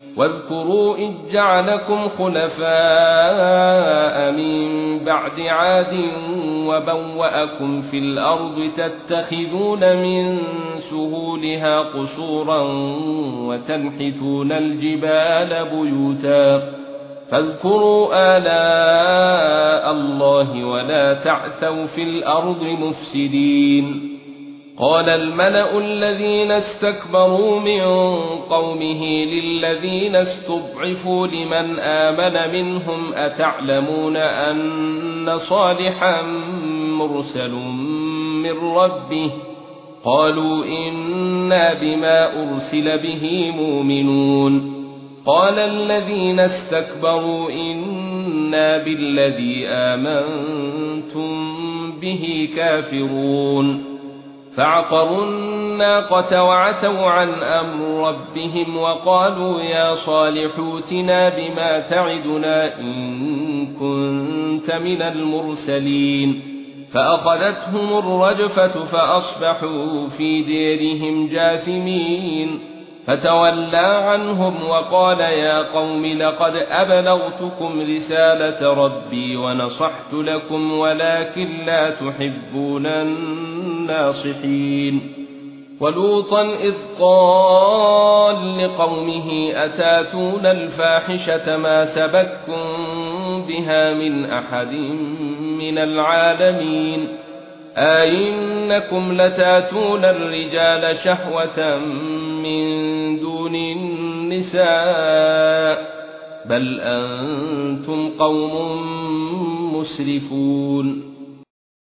واذكروا إذ جعلكم خلفاء من بعد عاد وبوأكم في الأرض تتخذون من سهولها قصورا وتنحتون الجبال بيوتا فاذكروا آلاء الله ولا تعثوا في الأرض مفسدين. قال الملأ الذين استكبروا من قومه للذين استضعفوا لمن آمن منهم أتعلمون أن صالحا مرسل من ربه قالوا إنا بما أرسل به مؤمنون. قال الذين استكبروا إنا بالذي آمنتم به كافرون فعقروا الناقة وعتوا عن أمر ربهم وقالوا يا صالح ائتنا بما تعدنا إن كنت من المرسلين فأخذتهم الرجفة فأصبحوا في ديرهم جاثمين فتولى عنهم وقال يا قوم لقد أبلغتكم رسالة ربي ونصحت لكم ولكن لا تحبون الناصحين. ولوطا إذ قال لقومه أتاتون الفاحشة ما سبقكم بها من أحد من العالمين أئنكم لتاتون الرجال شهوة من دون النساء بل أنتم قوم مسرفون.